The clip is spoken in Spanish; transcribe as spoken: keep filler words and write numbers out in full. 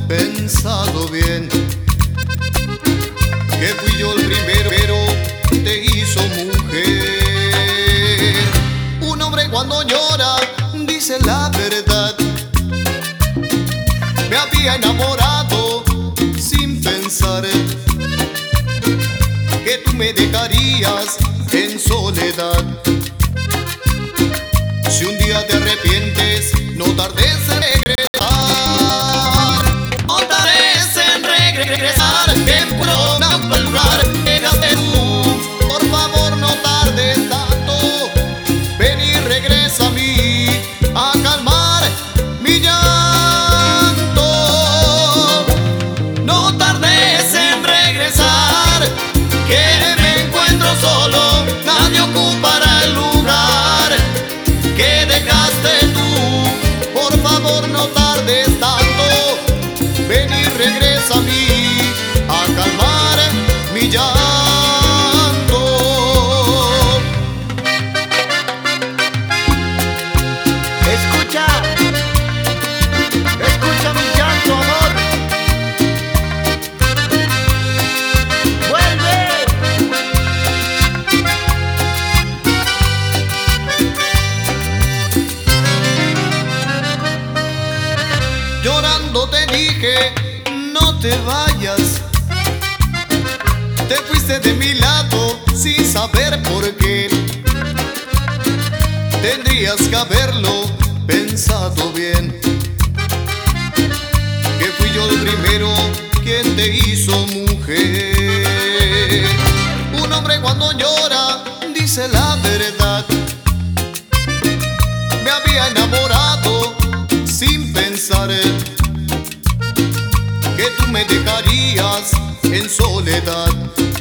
pensado bien, que fui yo el primero, pero te hizo mujer. Un hombre cuando llora dice la verdad. Me había enamorado sin pensar que tú me dejarías en soledad. Si un día te arrepientes, no tardes en regresar. No tardes en regresar, que puedo naufragar. Déjate tú, por favor no tardes tanto. Ven y regresa a mí, a calmar mi llanto. No tardes en regresar, que me encuentro solo, nadie ocupará el lugar que dejaste tú. Por favor no tardes tanto, ven y regresa a mí, a calmar mi llanto. Escucha, escucha mi llanto, amor. Vuelve. Llorando te dije, no te vayas. Te fuiste de mi lado sin saber por qué. Tendrías que haberlo pensado bien, que fui yo el primero quien te hizo mujer. Un hombre cuando llora dice la verdad. Me había enamorado sin pensar que tú me dejarías en soledad.